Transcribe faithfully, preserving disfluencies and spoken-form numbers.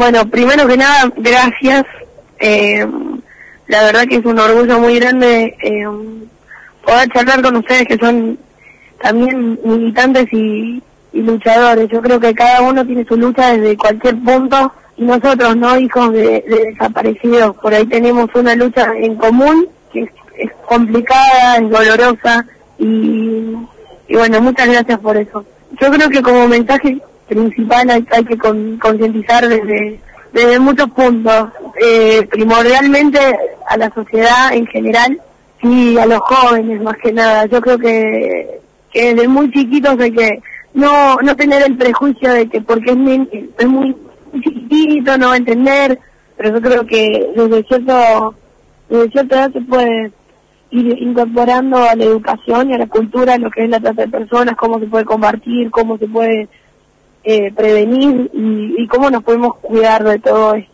Bueno, primero que nada, gracias. Eh, la verdad que es un orgullo muy grande eh, poder charlar con ustedes que son también militantes y, y luchadores. Yo creo que cada uno tiene su lucha desde cualquier punto y nosotros, ¿no? Hijos de, de desaparecidos, por ahí tenemos una lucha en común que es, es complicada, es dolorosa y, y bueno, muchas gracias por eso. Yo creo que como mensaje principal hay, hay que con, concientizar desde, desde muchos puntos, eh, primordialmente a la sociedad en general y a los jóvenes más que nada. Yo creo que, que desde muy chiquitos hay que no no tener el prejuicio de que porque es, muy, es muy chiquitito no va a entender, pero yo creo que desde cierto desde cierta edad se puede ir incorporando a la educación y a la cultura lo que es la trata de personas, cómo se puede combatir, cómo se puede eh, prevenir y, y cómo nos podemos cuidar de todo esto.